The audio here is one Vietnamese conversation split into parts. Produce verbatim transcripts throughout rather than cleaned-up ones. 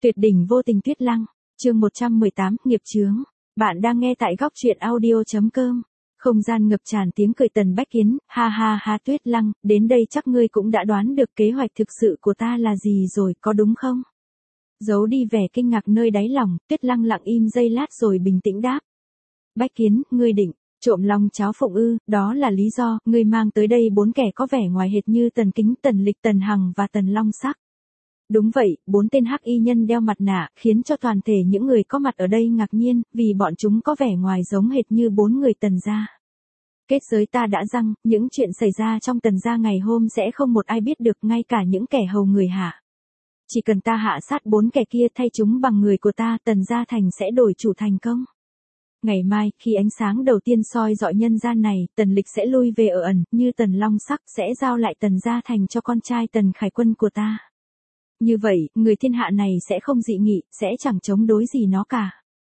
Tuyệt đỉnh vô tình Tuyết Lăng, chương một trăm mười tám, nghiệp chướng. Bạn đang nghe tại góc truyện audio chấm com. Không gian ngập tràn tiếng cười Tần Bách Kiến, ha ha ha Tuyết Lăng, đến đây chắc ngươi cũng đã đoán được kế hoạch thực sự của ta là gì rồi, có đúng không? Giấu đi vẻ kinh ngạc nơi đáy lòng, Tuyết Lăng lặng im giây lát rồi bình tĩnh đáp. Bách Kiến, ngươi định trộm long cháo phụng ư? Đó là lý do ngươi mang tới đây bốn kẻ có vẻ ngoài hệt như Tần Kính, Tần Lịch, Tần Hằng và Tần Long Sắc. Đúng vậy, bốn tên hắc y nhân đeo mặt nạ, khiến cho toàn thể những người có mặt ở đây ngạc nhiên, vì bọn chúng có vẻ ngoài giống hệt như bốn người Tần gia. Kết giới ta đã răng, những chuyện xảy ra trong Tần gia ngày hôm sẽ không một ai biết được, ngay cả những kẻ hầu người hạ. Chỉ cần ta hạ sát bốn kẻ kia thay chúng bằng người của ta, Tần gia thành sẽ đổi chủ thành công. Ngày mai, khi ánh sáng đầu tiên soi dọi nhân gian này, Tần Lịch sẽ lui về ở ẩn, như Tần Long Sắc sẽ giao lại Tần gia thành cho con trai Tần Khải Quân của ta. Như vậy, người thiên hạ này sẽ không dị nghị, sẽ chẳng chống đối gì nó cả.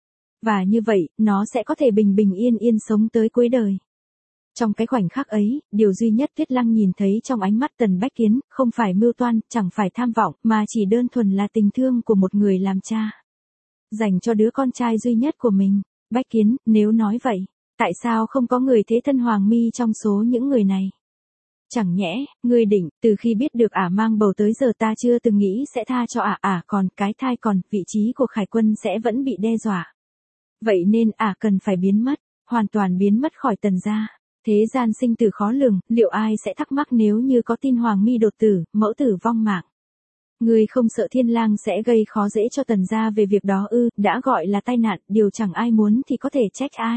Và như vậy, nó sẽ có thể bình bình yên yên sống tới cuối đời. Trong cái khoảnh khắc ấy, điều duy nhất Tuyết Lăng nhìn thấy trong ánh mắt Tần Bách Kiến, không phải mưu toan, chẳng phải tham vọng, mà chỉ đơn thuần là tình thương của một người làm cha. Dành cho đứa con trai duy nhất của mình. Bách Kiến, nếu nói vậy, tại sao không có người thế thân Hoàng Mi trong số những người này? Chẳng nhẽ, ngươi định, từ khi biết được ả mang bầu tới giờ ta chưa từng nghĩ sẽ tha cho ả, ả còn, cái thai còn, vị trí của Khải Quân sẽ vẫn bị đe dọa. Vậy nên ả cần phải biến mất, hoàn toàn biến mất khỏi Tần gia. Thế gian sinh tử khó lường, liệu ai sẽ thắc mắc nếu như có tin Hoàng Mi đột tử, mẫu tử vong mạng? Ngươi không sợ Thiên Lang sẽ gây khó dễ cho Tần gia về việc đó ư? Đã gọi là tai nạn, điều chẳng ai muốn thì có thể trách ai.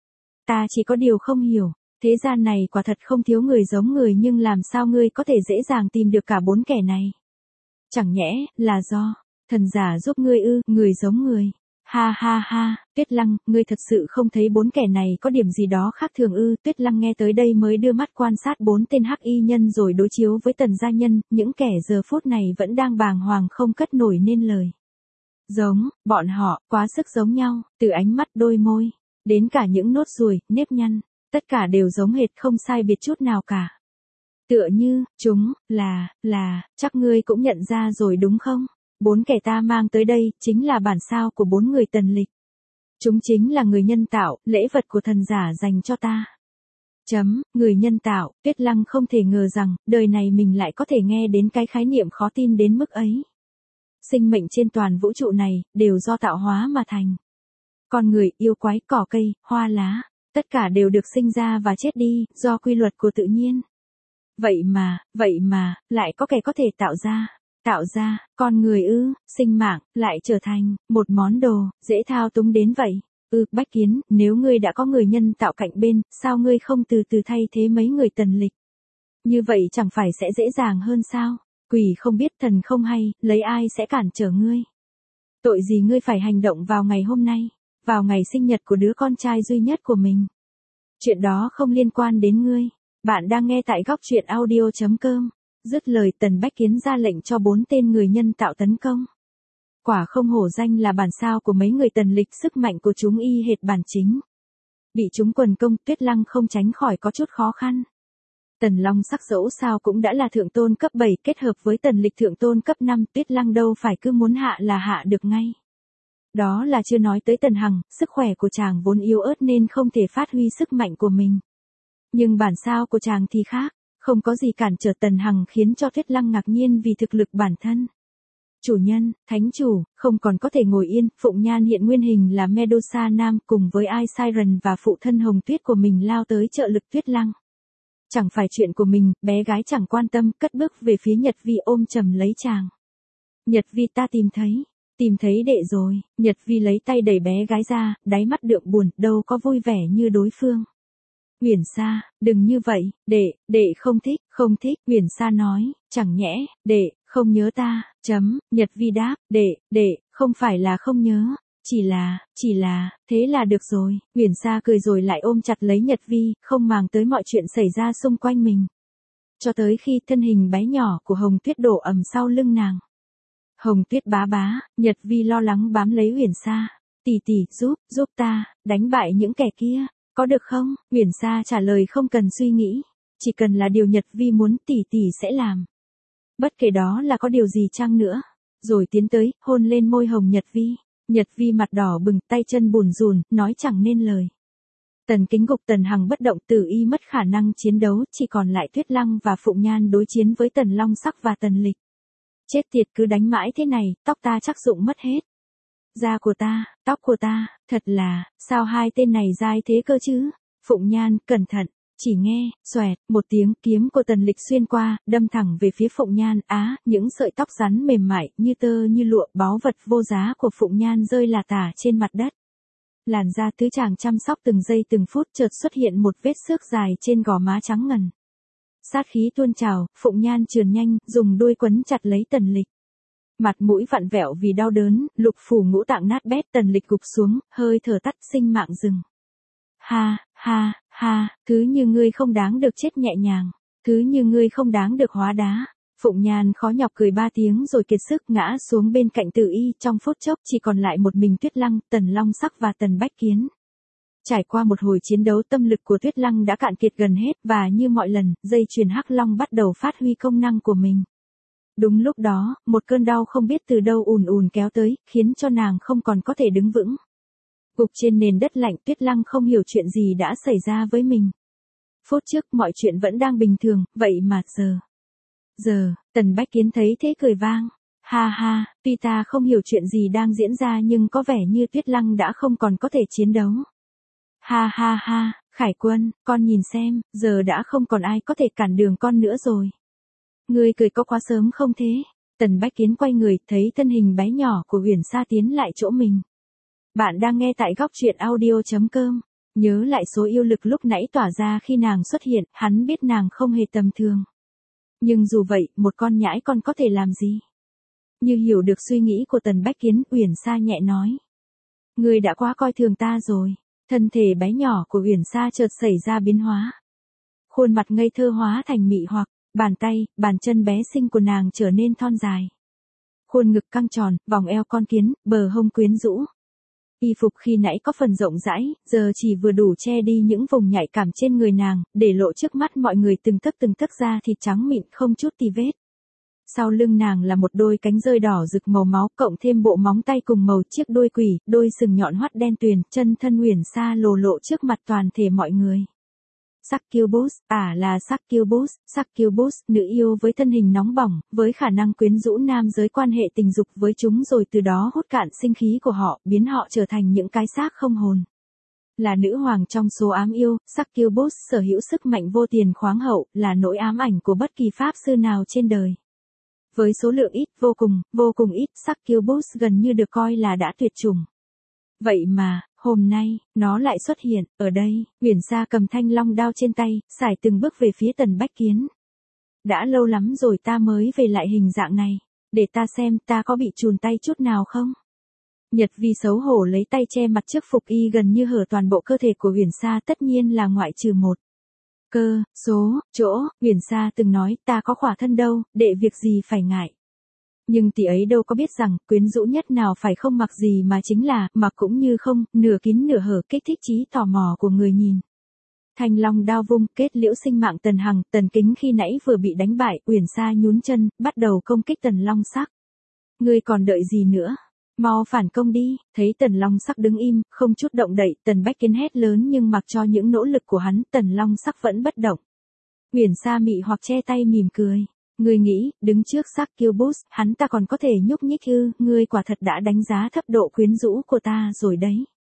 Ta chỉ có điều không hiểu. Thế gian này quả thật không thiếu người giống người, nhưng làm sao ngươi có thể dễ dàng tìm được cả bốn kẻ này? Chẳng nhẽ, là do thần giả giúp ngươi ư? Người giống người. Ha ha ha, Tuyết Lăng, ngươi thật sự không thấy bốn kẻ này có điểm gì đó khác thường ư? Tuyết Lăng nghe tới đây mới đưa mắt quan sát bốn tên hắc y nhân rồi đối chiếu với Tần gia nhân, những kẻ giờ phút này vẫn đang bàng hoàng không cất nổi nên lời. Giống, bọn họ, quá sức giống nhau, từ ánh mắt, đôi môi, đến cả những nốt ruồi, nếp nhăn. Tất cả đều giống hệt, không sai biệt chút nào cả. Tựa như, chúng, là, là, chắc ngươi cũng nhận ra rồi đúng không? Bốn kẻ ta mang tới đây, chính là bản sao của bốn người Tần Lịch. Chúng chính là người nhân tạo, lễ vật của thần giả dành cho ta. Chấm, người nhân tạo, Tuyết Lăng không thể ngờ rằng, đời này mình lại có thể nghe đến cái khái niệm khó tin đến mức ấy. Sinh mệnh trên toàn vũ trụ này, đều do tạo hóa mà thành. Con người, yêu quái, cỏ cây, hoa lá. Tất cả đều được sinh ra và chết đi, do quy luật của tự nhiên. Vậy mà, vậy mà, lại có kẻ có thể tạo ra, tạo ra, con người ư, sinh mạng, lại trở thành, một món đồ, dễ thao túng đến vậy. Ừ, Bách Kiến, nếu ngươi đã có người nhân tạo cạnh bên, sao ngươi không từ từ thay thế mấy người Tần Lịch? Như vậy chẳng phải sẽ dễ dàng hơn sao? Quỷ không biết thần không hay, lấy ai sẽ cản trở ngươi? Tội gì ngươi phải hành động vào ngày hôm nay? Vào ngày sinh nhật của đứa con trai duy nhất của mình. Chuyện đó không liên quan đến ngươi. Bạn đang nghe tại góc truyện audio chấm com. Dứt lời, Tần Bách Kiến ra lệnh cho bốn tên người nhân tạo tấn công. Quả không hổ danh là bản sao của mấy người Tần Lịch, sức mạnh của chúng y hệt bản chính. Bị chúng quần công, Tuyết Lăng không tránh khỏi có chút khó khăn. Tần Long Sắc dẫu sao cũng đã là thượng tôn cấp bảy, kết hợp với Tần Lịch thượng tôn cấp năm, Tuyết Lăng đâu phải cứ muốn hạ là hạ được ngay. Đó là chưa nói tới Tần Hằng, sức khỏe của chàng vốn yếu ớt nên không thể phát huy sức mạnh của mình. Nhưng bản sao của chàng thì khác, không có gì cản trở Tần Hằng, khiến cho Tuyết Lăng ngạc nhiên vì thực lực bản thân. Chủ nhân, thánh chủ, không còn có thể ngồi yên, Phụng Nhan hiện nguyên hình là Medusa Nam cùng với Ai Siren và phụ thân Hồng Tuyết của mình lao tới trợ lực Tuyết Lăng. Chẳng phải chuyện của mình, bé gái chẳng quan tâm, cất bước về phía Nhật Vi ôm chầm lấy chàng. Nhật Vi, ta tìm thấy. Tìm thấy đệ rồi, Nhật Vi lấy tay đẩy bé gái ra, đáy mắt đượm buồn, đâu có vui vẻ như đối phương. Uyển Sa, đừng như vậy, đệ, đệ không thích, không thích, Uyển Sa nói, chẳng nhẽ, đệ, không nhớ ta, chấm, Nhật Vi đáp, đệ, đệ, không phải là không nhớ, chỉ là, chỉ là, thế là được rồi, Uyển Sa cười rồi lại ôm chặt lấy Nhật Vi, không màng tới mọi chuyện xảy ra xung quanh mình. Cho tới khi thân hình bé nhỏ của Hồng Tuyết đổ ầm sau lưng nàng. Hồng Tuyết bá bá, Nhật Vi lo lắng bám lấy Uyển Sa. Tỷ tỷ, giúp, giúp ta, đánh bại những kẻ kia, có được không? Uyển Sa trả lời không cần suy nghĩ, chỉ cần là điều Nhật Vi muốn tỷ tỷ sẽ làm. Bất kể đó là có điều gì chăng nữa. rồi tiến tới, hôn lên môi hồng Nhật Vi. Nhật Vi mặt đỏ bừng, tay chân bùn rùn, nói chẳng nên lời. Tần Kính gục Tần Hằng bất động, Tử Y mất khả năng chiến đấu, chỉ còn lại Tuyết Lăng và Phụng Nhan đối chiến với Tần Long Sắc và Tần Lịch. Chết tiệt, cứ đánh mãi thế này, tóc ta chắc rụng mất hết. Da của ta, tóc của ta, thật là, sao hai tên này dai thế cơ chứ? Phụng Nhan, cẩn thận, chỉ nghe, xoẹt, một tiếng, kiếm của Tần Lịch xuyên qua, đâm thẳng về phía Phụng Nhan. Á, những sợi tóc rắn mềm mại, như tơ như lụa, báu vật vô giá của Phụng Nhan rơi lả tả trên mặt đất. Làn da tứ chàng chăm sóc từng giây từng phút, chợt xuất hiện một vết xước dài trên gò má trắng ngần. Sát khí tuôn trào, Phụng Nhan trườn nhanh, dùng đuôi quấn chặt lấy Tần Lịch. Mặt mũi vặn vẹo vì đau đớn, lục phủ ngũ tạng nát bét, Tần Lịch gục xuống, hơi thở tắt, sinh mạng dừng. Ha, ha, ha, thứ như ngươi không đáng được chết nhẹ nhàng, thứ như ngươi không đáng được hóa đá. Phụng Nhan khó nhọc cười ba tiếng rồi kiệt sức ngã xuống bên cạnh Tử Y, trong phút chốc chỉ còn lại một mình Tuyết Lăng, Tần Long Sắc và Tần Bách Kiến. Trải qua một hồi chiến đấu, tâm lực của Tuyết Lăng đã cạn kiệt gần hết, và như mọi lần, dây chuyền Hắc Long bắt đầu phát huy công năng của mình. Đúng lúc đó, một cơn đau không biết từ đâu ùn ùn kéo tới, khiến cho nàng không còn có thể đứng vững. Gục trên nền đất lạnh, Tuyết Lăng không hiểu chuyện gì đã xảy ra với mình. Phút trước mọi chuyện vẫn đang bình thường, vậy mà giờ... Giờ, Tần Bách Kiến thấy thế cười vang. Ha ha, tuy ta không hiểu chuyện gì đang diễn ra nhưng có vẻ như Tuyết Lăng đã không còn có thể chiến đấu. Ha ha ha, Khải Quân, con nhìn xem, giờ đã không còn ai có thể cản đường con nữa rồi. Ngươi cười có quá sớm không thế? Tần Bách Kiến quay người, thấy thân hình bé nhỏ của Uyển Sa tiến lại chỗ mình. Bạn đang nghe tại góc truyện audio chấm com. Nhớ lại số yêu lực lúc nãy tỏa ra khi nàng xuất hiện, hắn biết nàng không hề tầm thường. Nhưng dù vậy, một con nhãi con có thể làm gì? Như hiểu được suy nghĩ của Tần Bách Kiến, Uyển Sa nhẹ nói. Ngươi đã quá coi thường ta rồi. Thân thể bé nhỏ của Uyển Sa chợt xảy ra biến hóa. Khuôn mặt ngây thơ hóa thành mị hoặc, bàn tay, bàn chân bé xinh của nàng trở nên thon dài. Khuôn ngực căng tròn, vòng eo con kiến, bờ hông quyến rũ. Y phục khi nãy có phần rộng rãi, giờ chỉ vừa đủ che đi những vùng nhạy cảm trên người nàng, để lộ trước mắt mọi người từng tấc từng tấc da thịt trắng mịn không chút tì vết. Sau lưng nàng là một đôi cánh rơi đỏ rực màu máu, cộng thêm bộ móng tay cùng màu chiếc đuôi quỷ, đôi sừng nhọn hoắt đen tuyền, chân thân Uyển Sa lồ lộ trước mặt toàn thể mọi người. Succubus, à là Succubus, Succubus, nữ yêu với thân hình nóng bỏng, với khả năng quyến rũ nam giới quan hệ tình dục với chúng rồi từ đó hút cạn sinh khí của họ, biến họ trở thành những cái xác không hồn. Là nữ hoàng trong số ám yêu, Succubus sở hữu sức mạnh vô tiền khoáng hậu, là nỗi ám ảnh của bất kỳ pháp sư nào trên đời. Với số lượng ít, vô cùng, vô cùng ít, Succubus gần như được coi là đã tuyệt chủng. Vậy mà, hôm nay, nó lại xuất hiện, ở đây, Uyển Sa cầm thanh long đao trên tay, sải từng bước về phía Tần Bách Kiến. Đã lâu lắm rồi ta mới về lại hình dạng này, để ta xem ta có bị chùn tay chút nào không? Nhật Vi xấu hổ lấy tay che mặt trước phục y gần như hở toàn bộ cơ thể của Uyển Sa, tất nhiên là ngoại trừ một. Cơ, số, chỗ, Uyển Sa từng nói ta có khỏa thân đâu, đệ việc gì phải ngại. Nhưng tỷ ấy đâu có biết rằng, quyến rũ nhất nào phải không mặc gì mà chính là, mặc cũng như không, nửa kín nửa hở, kích thích trí tò mò của người nhìn. Thanh long đao vung, kết liễu sinh mạng Tần Hằng, Tần Kính khi nãy vừa bị đánh bại, Uyển Sa nhún chân, bắt đầu công kích Tần Long Sắc. Ngươi còn đợi gì nữa? Mau phản công đi, thấy Tần Long Sắc đứng im, không chút động đậy, Tần Bách Kiến hét lớn nhưng mặc cho những nỗ lực của hắn, Tần Long Sắc vẫn bất động. Uyển Sa mị hoặc che tay mỉm cười. Ngươi nghĩ, đứng trước Succubus, hắn ta còn có thể nhúc nhích ư? Ngươi quả thật đã đánh giá thấp độ quyến rũ của ta rồi đấy.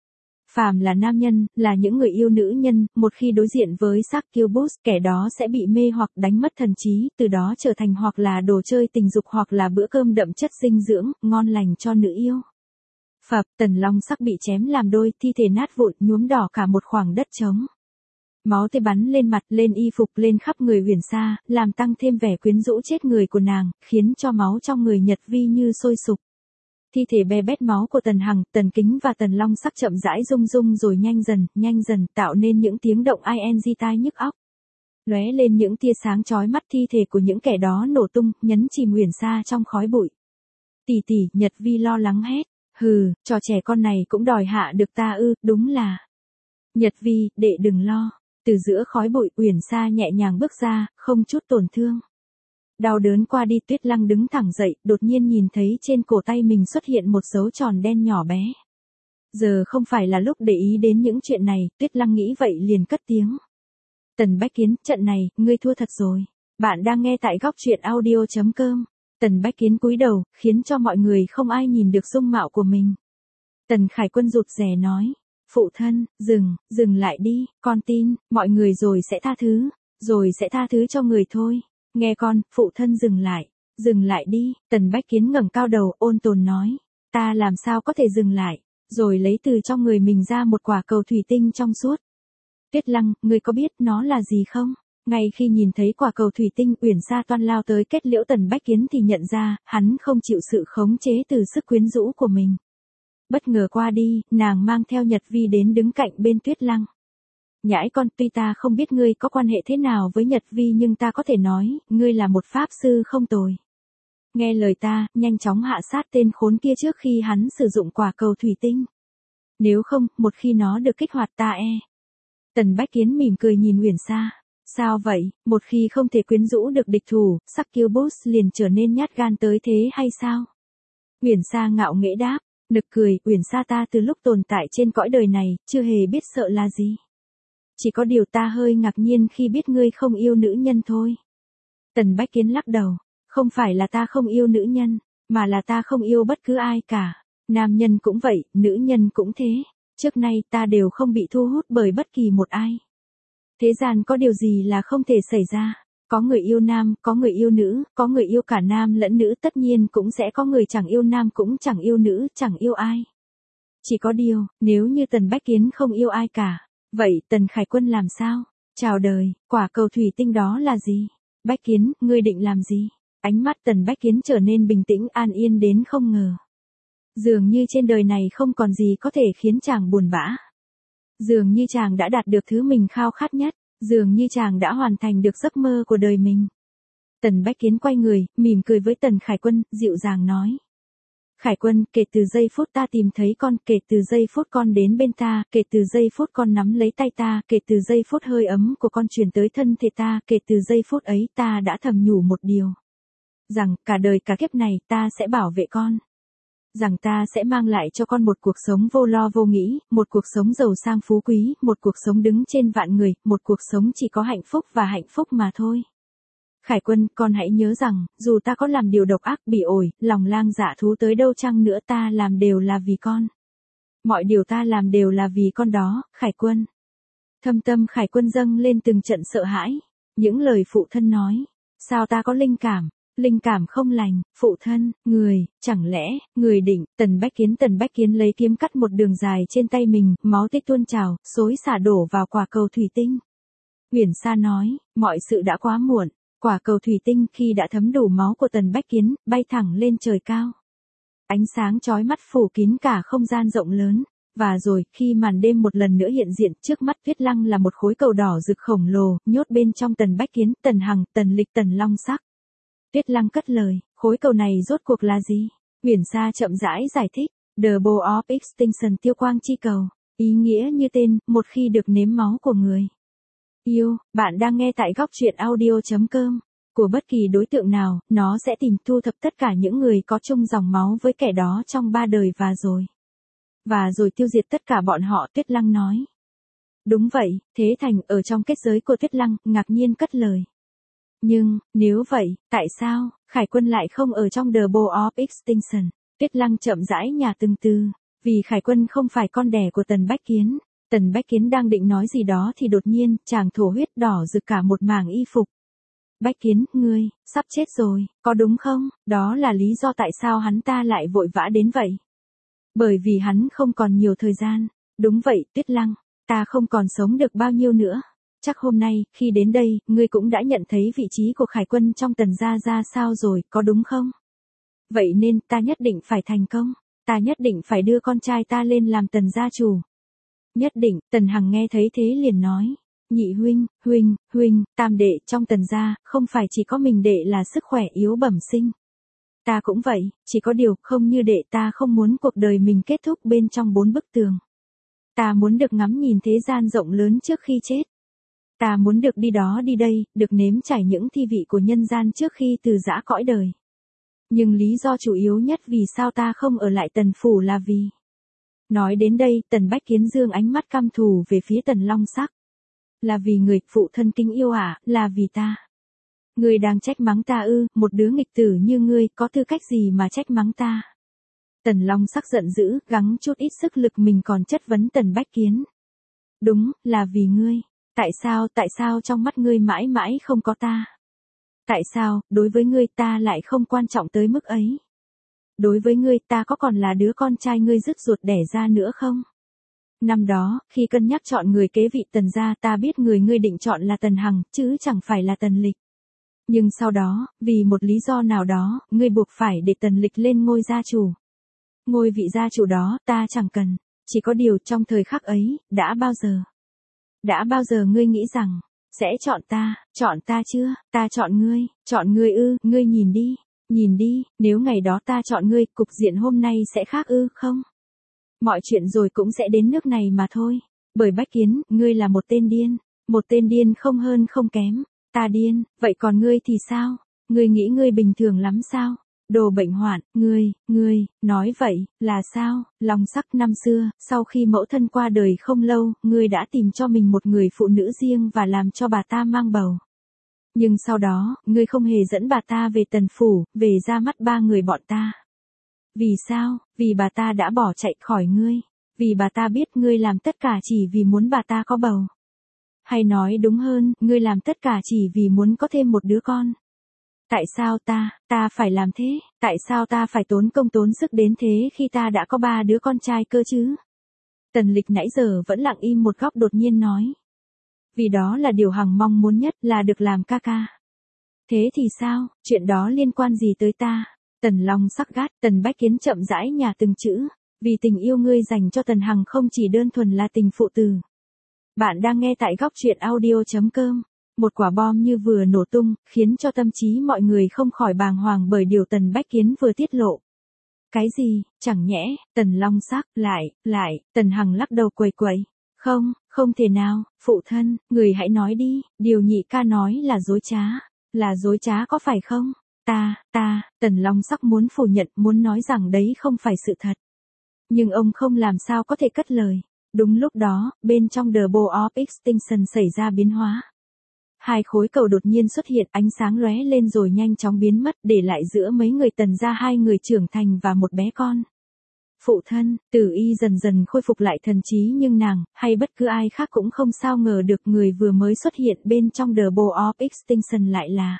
Phàm là nam nhân, là những người yêu nữ nhân, một khi đối diện với Succubus, kẻ đó sẽ bị mê hoặc đánh mất thần trí, từ đó trở thành hoặc là đồ chơi tình dục hoặc là bữa cơm đậm chất dinh dưỡng, ngon lành cho nữ yêu. Phập, Tần Long Sắc bị chém làm đôi, thi thể nát vụn, nhuốm đỏ cả một khoảng đất trống. Máu tươi bắn lên mặt, lên y phục, lên khắp người Uyển Sa, làm tăng thêm vẻ quyến rũ chết người của nàng, khiến cho máu trong người Nhật Vi như sôi sục. Thi thể bè bét máu của Tần Hằng, Tần Kính và Tần Long Sắc chậm rãi rung rung rồi nhanh dần, nhanh dần, tạo nên những tiếng động ing tai nhức óc. Lóe lên những tia sáng chói mắt, thi thể của những kẻ đó nổ tung, nhấn chìm Uyển Sa trong khói bụi. Tỷ tỷ, Nhật Vi lo lắng hét. Hừ, trò trẻ con này cũng đòi hạ được ta ư, đúng là. Nhật Vi, đệ đừng lo. Từ giữa khói bụi, Uyển Sa nhẹ nhàng bước ra, không chút tổn thương. Đau đớn qua đi, Tuyết Lăng đứng thẳng dậy, đột nhiên nhìn thấy trên cổ tay mình xuất hiện một dấu tròn đen nhỏ bé. Giờ không phải là lúc để ý đến những chuyện này, Tuyết Lăng nghĩ vậy liền cất tiếng. Tần Bách Kiến, trận này, ngươi thua thật rồi. Bạn đang nghe tại góc truyện audio chấm com. Tần Bách Kiến cúi đầu, khiến cho mọi người không ai nhìn được dung mạo của mình. Tần Khải Quân rụt rè nói. Phụ thân, dừng, dừng lại đi, con tin, mọi người rồi sẽ tha thứ, rồi sẽ tha thứ cho người thôi. Nghe con, phụ thân dừng lại, dừng lại đi. Tần Bách Kiến ngẩng cao đầu, ôn tồn nói. Ta làm sao có thể dừng lại, rồi lấy từ trong người mình ra một quả cầu thủy tinh trong suốt. Tuyết Lăng, ngươi có biết nó là gì không? Ngay khi nhìn thấy quả cầu thủy tinh, Uyển Sa toan lao tới kết liễu Tần Bách Kiến thì nhận ra, hắn không chịu sự khống chế từ sức quyến rũ của mình. Bất ngờ qua đi, nàng mang theo Nhật Vi đến đứng cạnh bên Tuyết Lăng. Nhãi con, tuy ta không biết ngươi có quan hệ thế nào với Nhật Vi nhưng ta có thể nói, ngươi là một pháp sư không tồi. Nghe lời ta, nhanh chóng hạ sát tên khốn kia trước khi hắn sử dụng quả cầu thủy tinh. Nếu không, một khi nó được kích hoạt ta e. Tần Bách Kiến mỉm cười nhìn Uyển Sa. Sao vậy, một khi không thể quyến rũ được địch thủ, Succubus liền trở nên nhát gan tới thế hay sao? Uyển Sa ngạo nghễ đáp, nực cười, Uyển Sa ta từ lúc tồn tại trên cõi đời này, chưa hề biết sợ là gì. Chỉ có điều ta hơi ngạc nhiên khi biết ngươi không yêu nữ nhân thôi. Tần Bách Kiến lắc đầu, không phải là ta không yêu nữ nhân, mà là ta không yêu bất cứ ai cả. Nam nhân cũng vậy, nữ nhân cũng thế. Trước nay ta đều không bị thu hút bởi bất kỳ một ai. Thế gian có điều gì là không thể xảy ra. Có người yêu nam, có người yêu nữ, có người yêu cả nam lẫn nữ, tất nhiên cũng sẽ có người chẳng yêu nam cũng chẳng yêu nữ, chẳng yêu ai. Chỉ có điều, nếu như Tần Bách Kiến không yêu ai cả, vậy Tần Khải Quân làm sao? Chào đời, quả cầu thủy tinh đó là gì? Bách Kiến, ngươi định làm gì? Ánh mắt Tần Bách Kiến trở nên bình tĩnh an yên đến không ngờ. Dường như trên đời này không còn gì có thể khiến chàng buồn bã. Dường như chàng đã đạt được thứ mình khao khát nhất, dường như chàng đã hoàn thành được giấc mơ của đời mình. Tần Bách Kiến quay người, mỉm cười với Tần Khải Quân, dịu dàng nói. Khải Quân, kể từ giây phút ta tìm thấy con, kể từ giây phút con đến bên ta, kể từ giây phút con nắm lấy tay ta, kể từ giây phút hơi ấm của con truyền tới thân thể ta, kể từ giây phút ấy ta đã thầm nhủ một điều. Rằng, cả đời cả kiếp này ta sẽ bảo vệ con. Rằng ta sẽ mang lại cho con một cuộc sống vô lo vô nghĩ, một cuộc sống giàu sang phú quý, một cuộc sống đứng trên vạn người, một cuộc sống chỉ có hạnh phúc và hạnh phúc mà thôi. Khải Quân, con hãy nhớ rằng, dù ta có làm điều độc ác bỉ ổi, lòng lang dạ thú tới đâu chăng nữa ta làm đều là vì con. Mọi điều ta làm đều là vì con đó, Khải Quân. Thâm tâm Khải Quân dâng lên từng trận sợ hãi. Những lời phụ thân nói. Sao ta có linh cảm? Linh cảm không lành, phụ thân, người, chẳng lẽ, người định, Tần Bách Kiến Tần Bách Kiến lấy kiếm cắt một đường dài trên tay mình, máu tích tuôn trào, xối xả đổ vào quả cầu thủy tinh. Uyển Sa nói, mọi sự đã quá muộn, quả cầu thủy tinh khi đã thấm đủ máu của Tần Bách Kiến, bay thẳng lên trời cao. Ánh sáng chói mắt phủ kín cả không gian rộng lớn. Và rồi, khi màn đêm một lần nữa hiện diện, trước mắt Tuyết Lăng là một khối cầu đỏ rực khổng lồ, nhốt bên trong Tần Bách Kiến, Tần Hằng, Tần Lịch, Tần Long Sắc. Tuyết Lăng cất lời, khối cầu này rốt cuộc là gì? Uyển Sa chậm rãi giải thích, The Bow of Extinction tiêu quang chi cầu, ý nghĩa như tên, một khi được nếm máu của người yêu. Bạn đang nghe tại góc truyện audio chấm com. Của bất kỳ đối tượng nào, nó sẽ tìm thu thập tất cả những người có chung dòng máu với kẻ đó trong ba đời và rồi. Và rồi tiêu diệt tất cả bọn họ, Tuyết Lăng nói. Đúng vậy, Thế Thành ở trong kết giới của Tuyết Lăng, ngạc nhiên cất lời. Nhưng, nếu vậy, tại sao, Khải Quân lại không ở trong The Bow of Extinction? Tuyết Lăng chậm rãi nhả từng từ. Vì Khải Quân không phải con đẻ của Tần Bách Kiến. Tần Bách Kiến đang định nói gì đó thì đột nhiên, chàng thổ huyết đỏ rực cả một mảng y phục. Bách Kiến, ngươi, sắp chết rồi, có đúng không? Đó là lý do tại sao hắn ta lại vội vã đến vậy. Bởi vì hắn không còn nhiều thời gian. Đúng vậy, Tuyết Lăng, ta không còn sống được bao nhiêu nữa. Chắc hôm nay, khi đến đây, ngươi cũng đã nhận thấy vị trí của Khải Quân trong Tần gia ra sao rồi, có đúng không? Vậy nên, ta nhất định phải thành công. Ta nhất định phải đưa con trai ta lên làm Tần gia chủ. Nhất định, Tần Hằng nghe thấy thế liền nói. Nhị huynh, huynh, huynh, tam đệ trong Tần gia, không phải chỉ có mình đệ là sức khỏe yếu bẩm sinh. Ta cũng vậy, chỉ có điều, không như đệ ta không muốn cuộc đời mình kết thúc bên trong bốn bức tường. Ta muốn được ngắm nhìn thế gian rộng lớn trước khi chết. Ta muốn được đi đó đi đây, được nếm trải những thi vị của nhân gian trước khi từ giã cõi đời. Nhưng lý do chủ yếu nhất vì sao ta không ở lại Tần phủ là vì... Nói đến đây, Tần Bách Kiến dương ánh mắt căm thù về phía Tần Long Sắc. Là vì người phụ thân kính yêu à, là vì ta. Ngươi đang trách mắng ta ư, một đứa nghịch tử như ngươi có tư cách gì mà trách mắng ta. Tần Long Sắc giận dữ, gắng chút ít sức lực mình còn chất vấn Tần Bách Kiến. Đúng, là vì ngươi. Tại sao, tại sao trong mắt ngươi mãi mãi không có ta? Tại sao, đối với ngươi ta lại không quan trọng tới mức ấy? Đối với ngươi ta có còn là đứa con trai ngươi dứt ruột đẻ ra nữa không? Năm đó, khi cân nhắc chọn người kế vị Tần gia ta biết người ngươi định chọn là Tần Hằng, chứ chẳng phải là Tần Lịch. Nhưng sau đó, vì một lý do nào đó, ngươi buộc phải để Tần Lịch lên ngôi gia chủ. Ngôi vị gia chủ đó, ta chẳng cần. Chỉ có điều trong thời khắc ấy, đã bao giờ? Đã bao giờ ngươi nghĩ rằng, sẽ chọn ta, chọn ta chưa, ta chọn ngươi, chọn ngươi ư, ngươi nhìn đi, nhìn đi, nếu ngày đó ta chọn ngươi, cục diện hôm nay sẽ khác ư, không? Mọi chuyện rồi cũng sẽ đến nước này mà thôi. Bởi Bách Kiến, ngươi là một tên điên, một tên điên không hơn không kém. Ta điên, vậy còn ngươi thì sao? Ngươi nghĩ ngươi bình thường lắm sao? Đồ bệnh hoạn, ngươi, ngươi, nói vậy, là sao? Long Sắc năm xưa, sau khi mẫu thân qua đời không lâu, ngươi đã tìm cho mình một người phụ nữ riêng và làm cho bà ta mang bầu. Nhưng sau đó, ngươi không hề dẫn bà ta về Tần phủ, về ra mắt ba người bọn ta. Vì sao? Vì bà ta đã bỏ chạy khỏi ngươi. Vì bà ta biết ngươi làm tất cả chỉ vì muốn bà ta có bầu. Hay nói đúng hơn, ngươi làm tất cả chỉ vì muốn có thêm một đứa con. Tại sao ta, ta phải làm thế? Tại sao ta phải tốn công tốn sức đến thế khi ta đã có ba đứa con trai cơ chứ? Tần Lịch nãy giờ vẫn lặng im một góc đột nhiên nói. Vì đó là điều Hằng mong muốn nhất là được làm ca ca. Thế thì sao, chuyện đó liên quan gì tới ta? Tần Long Sắc gắt, Tần Bách Kiến chậm rãi nhả từng chữ. Vì tình yêu ngươi dành cho Tần Hằng không chỉ đơn thuần là tình phụ tử. Bạn đang nghe tại góc truyện audio chấm com. Một quả bom như vừa nổ tung, khiến cho tâm trí mọi người không khỏi bàng hoàng bởi điều Tần Bách Kiến vừa tiết lộ. Cái gì, chẳng nhẽ, Tần Long Sắc, lại, lại, Tần Hằng lắc đầu quầy quầy. Không, không thể nào, phụ thân, người hãy nói đi, điều nhị ca nói là dối trá. Là dối trá có phải không? Ta, ta, Tần Long Sắc muốn phủ nhận, muốn nói rằng đấy không phải sự thật. Nhưng ông không làm sao có thể cất lời. Đúng lúc đó, bên trong The Ball of Extinction xảy ra biến hóa. Hai khối cầu đột nhiên xuất hiện, ánh sáng lóe lên rồi nhanh chóng biến mất, để lại giữa mấy người Tần gia hai người trưởng thành và một bé con. Phụ thân, Tử Y dần dần khôi phục lại thần trí nhưng nàng, hay bất cứ ai khác cũng không sao ngờ được người vừa mới xuất hiện bên trong The Ball of Extinction lại là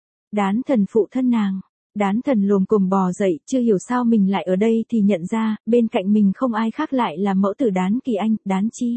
Đán Thần phụ thân nàng. Đán Thần lồm cồm bò dậy, chưa hiểu sao mình lại ở đây thì nhận ra, bên cạnh mình không ai khác lại là mẫu tử Đán Kỳ Anh, Đán Chi.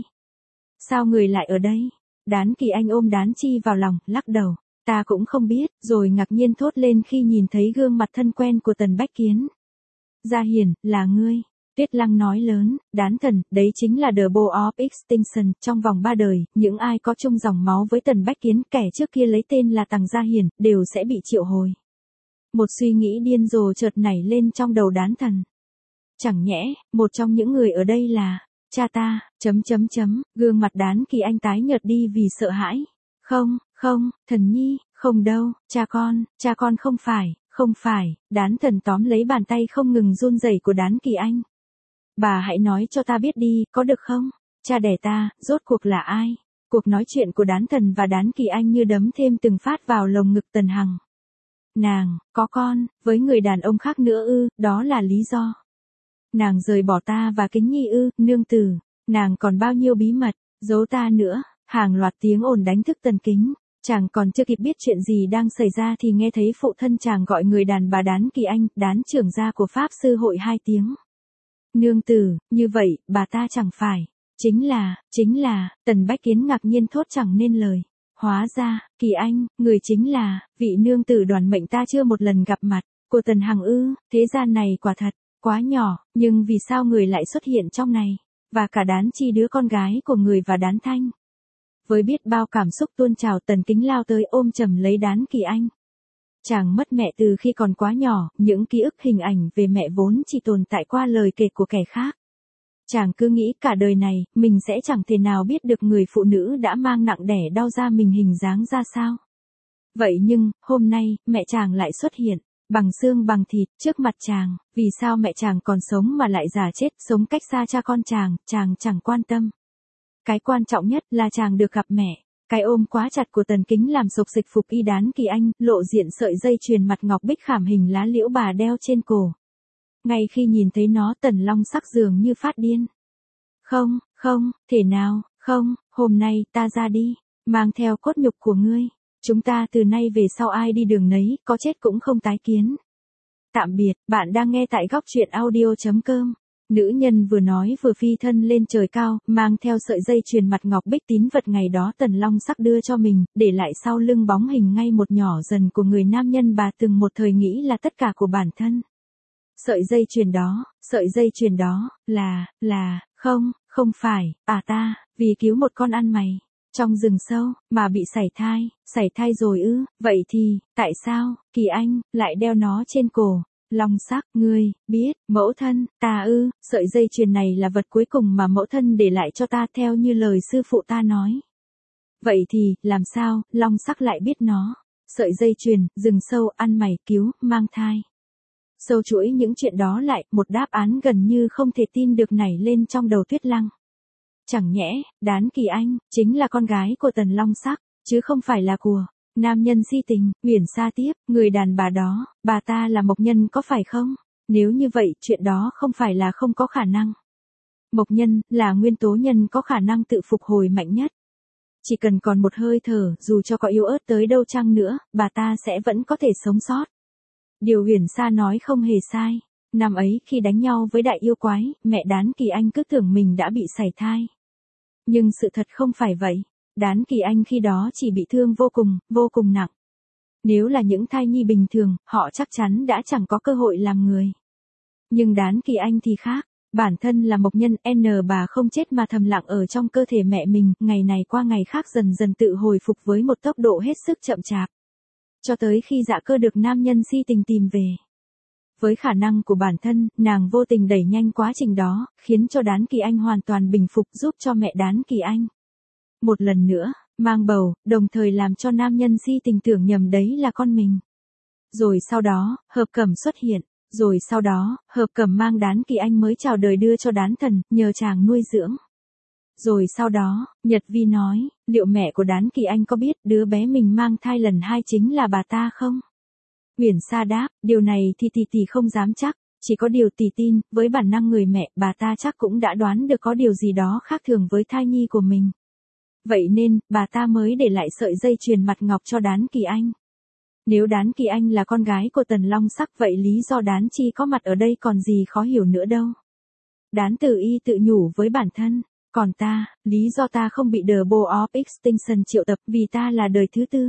Sao người lại ở đây? Đán Kỳ Anh ôm Đán Chi vào lòng, lắc đầu. Ta cũng không biết, rồi ngạc nhiên thốt lên khi nhìn thấy gương mặt thân quen của Tần Bách Kiến. Gia Hiền, là ngươi. Tuyết Lăng nói lớn, Đán Thần, đấy chính là The Ball of Extinction, trong vòng ba đời, những ai có chung dòng máu với Tần Bách Kiến, kẻ trước kia lấy tên là Tằng Gia Hiền, đều sẽ bị triệu hồi. Một suy nghĩ điên rồ chợt nảy lên trong đầu Đán Thần. Chẳng nhẽ, một trong những người ở đây là, cha ta, chấm chấm chấm, gương mặt Đán Kỳ Anh tái nhợt đi vì sợ hãi. Không, không, Thần Nhi, không đâu, cha con, cha con không phải, không phải, Đán Thần tóm lấy bàn tay không ngừng run rẩy của Đán Kỳ Anh. Bà hãy nói cho ta biết đi, có được không? Cha đẻ ta, rốt cuộc là ai? Cuộc nói chuyện của Đán Thần và Đán Kỳ Anh như đấm thêm từng phát vào lồng ngực Tần Hằng. Nàng, có con, với người đàn ông khác nữa ư, đó là lý do. Nàng rời bỏ ta và Kính Nhi ư, nương tử, nàng còn bao nhiêu bí mật, giấu ta nữa, hàng loạt tiếng ồn đánh thức Tần Kính. Chàng còn chưa kịp biết chuyện gì đang xảy ra thì nghe thấy phụ thân chàng gọi người đàn bà Đán Kỳ Anh, Đán trưởng gia của Pháp sư hội hai tiếng. Nương tử, như vậy, bà ta chẳng phải, chính là, chính là, Tần Bách Kiến ngạc nhiên thốt chẳng nên lời. Hóa ra, Kỳ Anh, người chính là, vị nương tử đoàn mệnh ta chưa một lần gặp mặt, của Tần Hằng ư, thế gian này quả thật, quá nhỏ, nhưng vì sao người lại xuất hiện trong này, và cả Đán Chi đứa con gái của người và Đán Thanh. Với biết bao cảm xúc tuôn trào Tần Kính lao tới ôm chầm lấy Đán Kỳ Anh. Chàng mất mẹ từ khi còn quá nhỏ, những ký ức hình ảnh về mẹ vốn chỉ tồn tại qua lời kể của kẻ khác. Chàng cứ nghĩ cả đời này, mình sẽ chẳng thể nào biết được người phụ nữ đã mang nặng đẻ đau ra mình hình dáng ra sao. Vậy nhưng, hôm nay, mẹ chàng lại xuất hiện, bằng xương bằng thịt, trước mặt chàng, vì sao mẹ chàng còn sống mà lại già chết, sống cách xa cha con chàng, chàng chẳng quan tâm. Cái quan trọng nhất là chàng được gặp mẹ. Cái ôm quá chặt của Tần Kính làm sục sịch phục y Đán Kỳ Anh, lộ diện sợi dây chuyền mặt ngọc bích khảm hình lá liễu bà đeo trên cổ. Ngay khi nhìn thấy nó, Tần Long Sắc dường như phát điên. Không, không, thể nào, không, hôm nay ta ra đi, mang theo cốt nhục của ngươi. Chúng ta từ nay về sau ai đi đường nấy, có chết cũng không tái kiến. Tạm biệt, bạn đang nghe tại góc truyện audio chấm com. Nữ nhân vừa nói vừa phi thân lên trời cao, mang theo sợi dây chuyền mặt ngọc bích tín vật ngày đó Tần Long Sắc đưa cho mình, để lại sau lưng bóng hình ngay một nhỏ dần của người nam nhân bà từng một thời nghĩ là tất cả của bản thân. Sợi dây chuyền đó, sợi dây chuyền đó, là, là, không, không phải, à ta, vì cứu một con ăn mày, trong rừng sâu, mà bị sảy thai, sảy thai rồi ư, vậy thì, tại sao, Kỳ Anh, lại đeo nó trên cổ? Long Sắc, ngươi, biết, mẫu thân, ta ư, sợi dây chuyền này là vật cuối cùng mà mẫu thân để lại cho ta theo như lời sư phụ ta nói. Vậy thì, làm sao, Long Sắc lại biết nó? Sợi dây chuyền, rừng sâu, ăn mày, cứu, mang thai. Sâu chuỗi những chuyện đó lại, một đáp án gần như không thể tin được nảy lên trong đầu Tuyết Lăng. Chẳng nhẽ, Đán Kỳ Anh, chính là con gái của Tần Long Sắc, chứ không phải là của nam nhân si tình. Uyển Sa tiếp, người đàn bà đó, bà ta là Mộc Nhân có phải không? Nếu như vậy, chuyện đó không phải là không có khả năng. Mộc Nhân, là nguyên tố nhân có khả năng tự phục hồi mạnh nhất. Chỉ cần còn một hơi thở, dù cho có yếu ớt tới đâu chăng nữa, bà ta sẽ vẫn có thể sống sót. Điều Uyển Sa nói không hề sai. Năm ấy khi đánh nhau với đại yêu quái, mẹ Đán Kỳ Anh cứ tưởng mình đã bị sảy thai. Nhưng sự thật không phải vậy. Đán Kỳ Anh khi đó chỉ bị thương vô cùng, vô cùng nặng. Nếu là những thai nhi bình thường, họ chắc chắn đã chẳng có cơ hội làm người. Nhưng Đán Kỳ Anh thì khác. Bản thân là Mộc Nhân, N bà không chết mà thầm lặng ở trong cơ thể mẹ mình, ngày này qua ngày khác dần dần tự hồi phục với một tốc độ hết sức chậm chạp. Cho tới khi Dạ Cơ được nam nhân si tình tìm về. Với khả năng của bản thân, nàng vô tình đẩy nhanh quá trình đó, khiến cho Đán Kỳ Anh hoàn toàn bình phục, giúp cho mẹ Đán Kỳ Anh một lần nữa mang bầu, đồng thời làm cho nam nhân si tình tưởng nhầm đấy là con mình. Rồi sau đó, Hợp Cẩm xuất hiện, rồi sau đó, Hợp Cẩm mang Đán Kỳ Anh mới chào đời đưa cho Đán Thần, nhờ chàng nuôi dưỡng. Rồi sau đó, Nhật Vi nói, liệu mẹ của Đán Kỳ Anh có biết đứa bé mình mang thai lần hai chính là bà ta không? Uyển Sa đáp, điều này thì tỷ tỷ không dám chắc, chỉ có điều tỷ tin, với bản năng người mẹ, bà ta chắc cũng đã đoán được có điều gì đó khác thường với thai nhi của mình. Vậy nên, bà ta mới để lại sợi dây chuyền mặt ngọc cho Đán Kỳ Anh. Nếu Đán Kỳ Anh là con gái của Tần Long Sắc vậy lý do Đán Chi có mặt ở đây còn gì khó hiểu nữa đâu. Đán Tử Y tự nhủ với bản thân, còn ta, lý do ta không bị The Bow of Extinction triệu tập vì ta là đời thứ tư.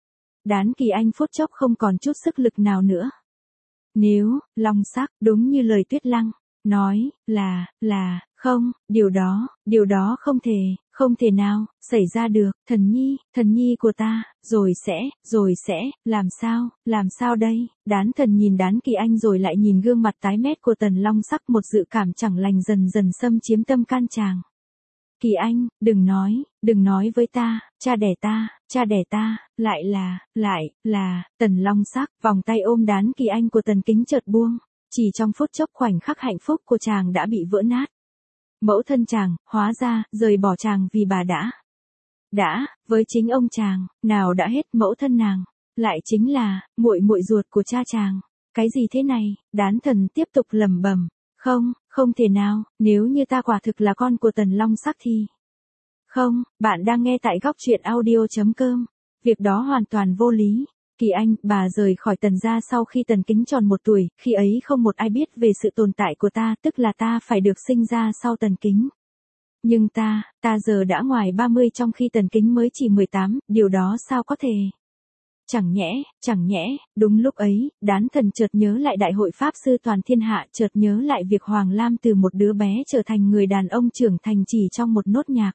Đán Kỳ Anh phút chốc không còn chút sức lực nào nữa. Nếu, Long Sắc, đúng như lời Tuyết Lăng nói, là, là, không, điều đó, điều đó không thể, không thể nào, xảy ra được, thần nhi, thần nhi của ta, rồi sẽ, rồi sẽ, làm sao, làm sao đây, Đán Thần nhìn Đán Kỳ Anh rồi lại nhìn gương mặt tái mét của Tần Long Sắc, một dự cảm chẳng lành dần dần xâm chiếm tâm can chàng. Kỳ Anh, đừng nói, đừng nói với ta, cha đẻ ta, cha đẻ ta, lại là, lại, là, Tần Long Sắc, vòng tay ôm Đán Kỳ Anh của Tần Kính chợt buông, chỉ trong phút chốc khoảnh khắc hạnh phúc của chàng đã bị vỡ nát. Mẫu thân chàng, hóa ra, rời bỏ chàng vì bà đã. Đã, với chính ông chàng, nào đã hết mẫu thân nàng, lại chính là, muội muội ruột của cha chàng. Cái gì thế này, Đán Thần tiếp tục lẩm bẩm. Không, không thể nào, nếu như ta quả thực là con của Tần Long Sắc thì... Không, bạn đang nghe tại góc truyện audio chấm com. Việc đó hoàn toàn vô lý. Kỳ Anh, bà rời khỏi Tần gia sau khi Tần Kính tròn một tuổi, khi ấy không một ai biết về sự tồn tại của ta, tức là ta phải được sinh ra sau Tần Kính. Nhưng ta, ta giờ đã ngoài ba mươi trong khi Tần Kính mới chỉ mười tám, điều đó sao có thể? Chẳng nhẽ, chẳng nhẽ, đúng lúc ấy, Đán Thần chợt nhớ lại đại hội Pháp Sư Toàn Thiên Hạ, chợt nhớ lại việc Hoàng Lam từ một đứa bé trở thành người đàn ông trưởng thành chỉ trong một nốt nhạc.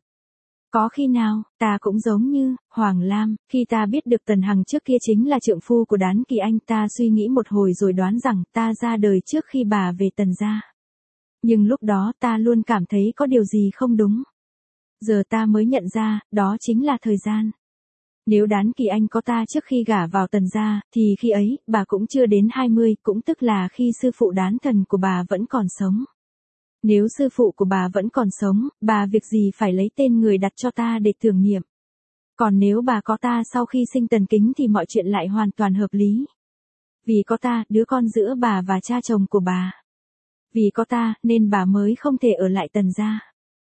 Có khi nào, ta cũng giống như, Hoàng Lam, khi ta biết được Tần Hằng trước kia chính là trượng phu của Đán Kỳ Anh, ta suy nghĩ một hồi rồi đoán rằng ta ra đời trước khi bà về Tần gia. Nhưng lúc đó ta luôn cảm thấy có điều gì không đúng. Giờ ta mới nhận ra, đó chính là thời gian. Nếu Đán Kỳ Anh có ta trước khi gả vào Tần gia, thì khi ấy, bà cũng chưa đến hai mươi, cũng tức là khi sư phụ Đán Thần của bà vẫn còn sống. Nếu sư phụ của bà vẫn còn sống, bà việc gì phải lấy tên người đặt cho ta để tưởng niệm. Còn nếu bà có ta sau khi sinh Tần Kính thì mọi chuyện lại hoàn toàn hợp lý. Vì có ta, đứa con giữa bà và cha chồng của bà. Vì có ta, nên bà mới không thể ở lại Tần gia.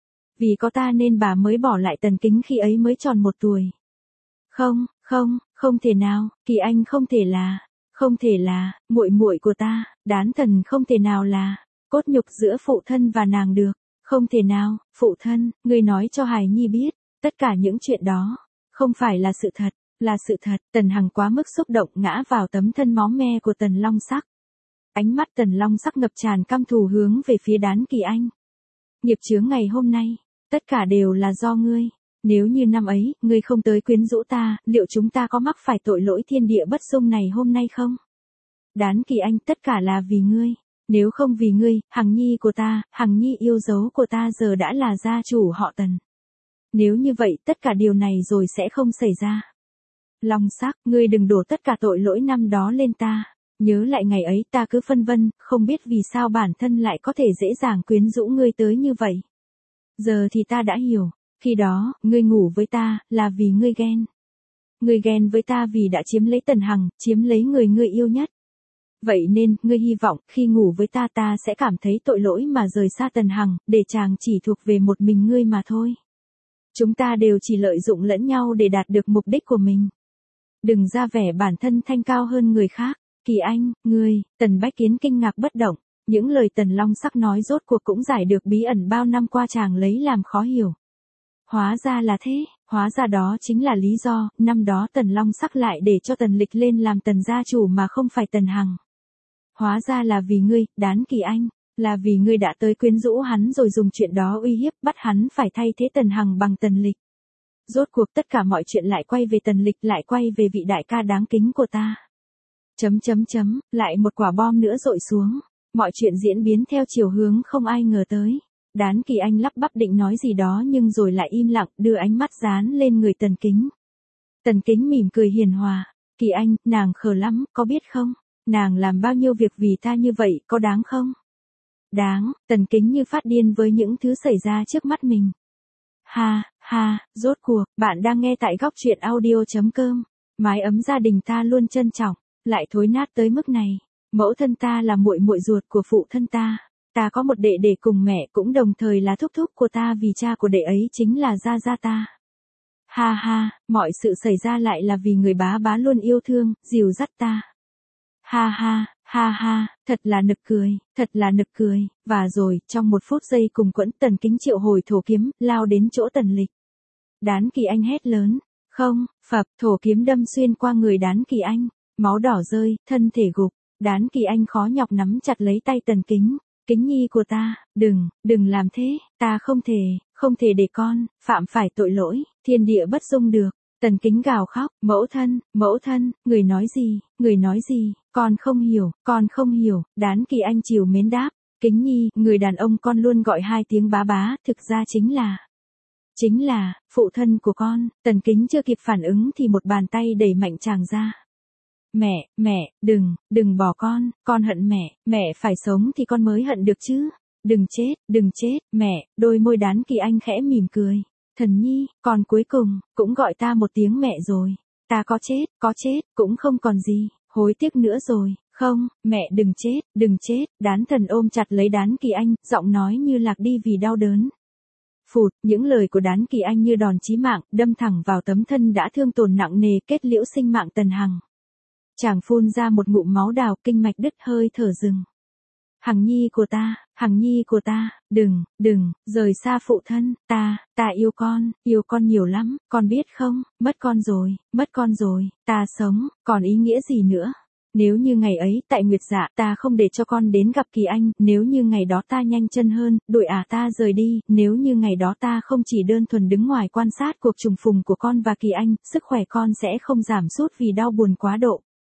Vì có ta nên bà mới bỏ lại Tần Kính khi ấy mới tròn một tuổi. Không, không, không thể nào, Kỳ Anh không thể là, không thể là, muội muội của ta, Đán Thần không thể nào là, cốt nhục giữa phụ thân và nàng được, không thể nào, phụ thân, ngươi nói cho Hải Nhi biết, tất cả những chuyện đó, không phải là sự thật, là sự thật. Tần Hằng quá mức xúc động ngã vào tấm thân máu me của Tần Long Sắc. Ánh mắt Tần Long Sắc ngập tràn căm thù hướng về phía Đán Kỳ Anh. Nghiệp chướng ngày hôm nay, tất cả đều là do ngươi. Nếu như năm ấy, ngươi không tới quyến rũ ta, liệu chúng ta có mắc phải tội lỗi thiên địa bất dung này hôm nay không? Đán Kỳ Anh, tất cả là vì ngươi. Nếu không vì ngươi, Hằng Nhi của ta, Hằng Nhi yêu dấu của ta giờ đã là gia chủ họ Tần. Nếu như vậy, tất cả điều này rồi sẽ không xảy ra. Long Sắc, ngươi đừng đổ tất cả tội lỗi năm đó lên ta. Nhớ lại ngày ấy ta cứ phân vân, không biết vì sao bản thân lại có thể dễ dàng quyến rũ ngươi tới như vậy. Giờ thì ta đã hiểu. Khi đó, ngươi ngủ với ta, là vì ngươi ghen. Ngươi ghen với ta vì đã chiếm lấy Tần Hằng, chiếm lấy người ngươi yêu nhất. Vậy nên, ngươi hy vọng, khi ngủ với ta ta sẽ cảm thấy tội lỗi mà rời xa Tần Hằng, để chàng chỉ thuộc về một mình ngươi mà thôi. Chúng ta đều chỉ lợi dụng lẫn nhau để đạt được mục đích của mình. Đừng ra vẻ bản thân thanh cao hơn người khác. Kỳ Anh, ngươi, Tần Bách Kiến kinh ngạc bất động. Những lời Tần Long Sắc nói rốt cuộc cũng giải được bí ẩn bao năm qua chàng lấy làm khó hiểu. Hóa ra là thế, hóa ra đó chính là lý do, năm đó Tần Long Sắc lại để cho Tần Lịch lên làm Tần gia chủ mà không phải Tần Hằng. Hóa ra là vì ngươi, Đán Kỳ Anh, là vì ngươi đã tới quyến rũ hắn rồi dùng chuyện đó uy hiếp bắt hắn phải thay thế Tần Hằng bằng Tần Lịch. Rốt cuộc tất cả mọi chuyện lại quay về Tần Lịch, lại quay về vị đại ca đáng kính của ta. Chấm chấm chấm, lại một quả bom nữa dội xuống, mọi chuyện diễn biến theo chiều hướng không ai ngờ tới. Đán Kỳ Anh lắp bắp định nói gì đó nhưng rồi lại im lặng, đưa ánh mắt dán lên người Tần Kính. Tần Kính mỉm cười hiền hòa. Kỳ Anh, nàng khờ lắm, có biết không? Nàng làm bao nhiêu việc vì ta như vậy, có đáng không? Đáng. Tần Kính như phát điên với những thứ xảy ra trước mắt mình. Ha, ha, rốt cuộc, bạn đang nghe tại góc truyện audio chấm com. Mái ấm gia đình ta luôn trân trọng, lại thối nát tới mức này. Mẫu thân ta là muội muội ruột của phụ thân ta. Ta có một đệ đệ cùng mẹ cũng đồng thời là thúc thúc của ta vì cha của đệ ấy chính là gia gia ta. Ha ha, mọi sự xảy ra lại là vì người bá bá luôn yêu thương, dìu dắt ta. Ha ha, ha ha, thật là nực cười, thật là nực cười. Và rồi, trong một phút giây cùng quẫn Tần Kính triệu hồi thổ kiếm, lao đến chỗ Tần Lịch. Đán Kỳ Anh hét lớn. Không, phập, thổ kiếm đâm xuyên qua người Đán Kỳ Anh. Máu đỏ rơi, thân thể gục. Đán Kỳ Anh khó nhọc nắm chặt lấy tay Tần Kính. Kính nhi của ta, đừng, đừng làm thế, ta không thể, không thể để con, phạm phải tội lỗi, thiên địa bất dung được. Tần Kính gào khóc, mẫu thân, mẫu thân, người nói gì, người nói gì, con không hiểu, con không hiểu. Đán Kỳ Anh chiều mến đáp, Kính nhi, người đàn ông con luôn gọi hai tiếng bá bá, thực ra chính là, chính là, phụ thân của con. Tần Kính chưa kịp phản ứng thì một bàn tay đẩy mạnh chàng ra. Mẹ, mẹ, đừng, đừng bỏ con, con hận mẹ, mẹ phải sống thì con mới hận được chứ. Đừng chết, đừng chết, mẹ. Đôi môi Đán Kỳ Anh khẽ mỉm cười. Thần nhi, con cuối cùng, cũng gọi ta một tiếng mẹ rồi. Ta có chết, có chết, cũng không còn gì, hối tiếc nữa rồi. Không, mẹ đừng chết, đừng chết. Đán Thần ôm chặt lấy Đán Kỳ Anh, giọng nói như lạc đi vì đau đớn. Phụt, những lời của Đán Kỳ Anh như đòn chí mạng, đâm thẳng vào tấm thân đã thương tổn nặng nề kết liễu sinh mạng Tần Hằng. Chàng phun ra một ngụm máu đào, kinh mạch đứt, hơi thở dừng. Hằng nhi của ta, Hằng nhi của ta, đừng, đừng, rời xa phụ thân, ta, ta yêu con, yêu con nhiều lắm, con biết không, mất con rồi, mất con rồi, ta sống, còn ý nghĩa gì nữa? Nếu như ngày ấy, tại Nguyệt Dạ, ta không để cho con đến gặp Kỳ Anh, nếu như ngày đó ta nhanh chân hơn, đuổi ả ta rời đi, nếu như ngày đó ta không chỉ đơn thuần đứng ngoài quan sát cuộc trùng phùng của con và Kỳ Anh, sức khỏe con sẽ không giảm sút vì đau buồn quá độ.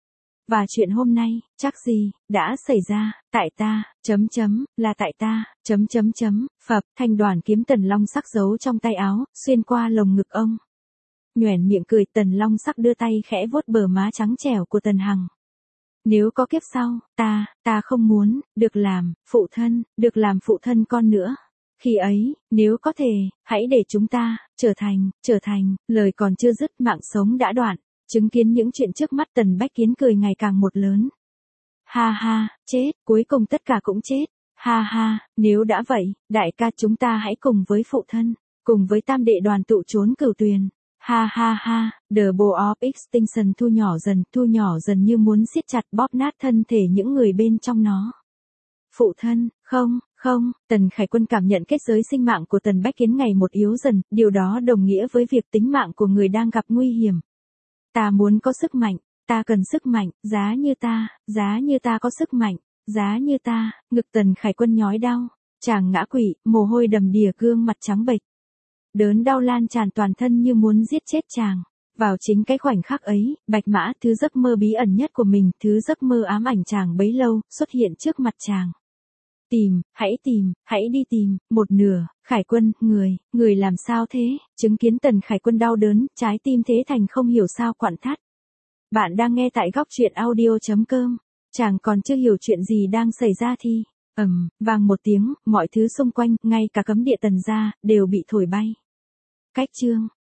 Và chuyện hôm nay, chắc gì, đã xảy ra, tại ta, chấm chấm, là tại ta, chấm chấm chấm, phập, thanh đoàn kiếm Tần Long Sắc giấu trong tay áo, xuyên qua lồng ngực ông. Nhoẻn miệng cười, Tần Long Sắc đưa tay khẽ vuốt bờ má trắng trẻo của Tần Hằng. Nếu có kiếp sau, ta, ta không muốn, được làm, phụ thân, được làm phụ thân con nữa. Khi ấy, nếu có thể, hãy để chúng ta, trở thành, trở thành, lời còn chưa dứt mạng sống đã đoạn. Chứng kiến những chuyện trước mắt Tần Bách Kiến cười ngày càng một lớn. Ha ha, chết, cuối cùng tất cả cũng chết. Ha ha, nếu đã vậy, đại ca chúng ta hãy cùng với phụ thân, cùng với tam đệ đoàn tụ trốn cửu tuyền. Ha ha ha, The Bow of Extinction thu nhỏ dần, thu nhỏ dần như muốn siết chặt bóp nát thân thể những người bên trong nó. Phụ thân, không, không, Tần Khải Quân cảm nhận kết giới sinh mạng của Tần Bách Kiến ngày một yếu dần, điều đó đồng nghĩa với việc tính mạng của người đang gặp nguy hiểm. Ta muốn có sức mạnh, ta cần sức mạnh, giá như ta, giá như ta có sức mạnh, giá như ta, ngực Tần Khải Quân nhói đau, chàng ngã quỵ, mồ hôi đầm đìa gương mặt trắng bệch. Đớn đau lan tràn toàn thân như muốn giết chết chàng. Vào chính cái khoảnh khắc ấy, Bạch Mã, thứ giấc mơ bí ẩn nhất của mình, thứ giấc mơ ám ảnh chàng bấy lâu, xuất hiện trước mặt chàng. Tìm, hãy tìm, hãy đi tìm, một nửa, Khải Quân, người, người làm sao thế? Chứng kiến Tần Khải Quân đau đớn, trái tim Thế Thành không hiểu sao quặn thắt. Bạn đang nghe tại góc truyện audio.com. Chàng còn chưa hiểu chuyện gì đang xảy ra thì, ầm, vang một tiếng, mọi thứ xung quanh, ngay cả cấm địa Tần gia, đều bị thổi bay. Cách chương.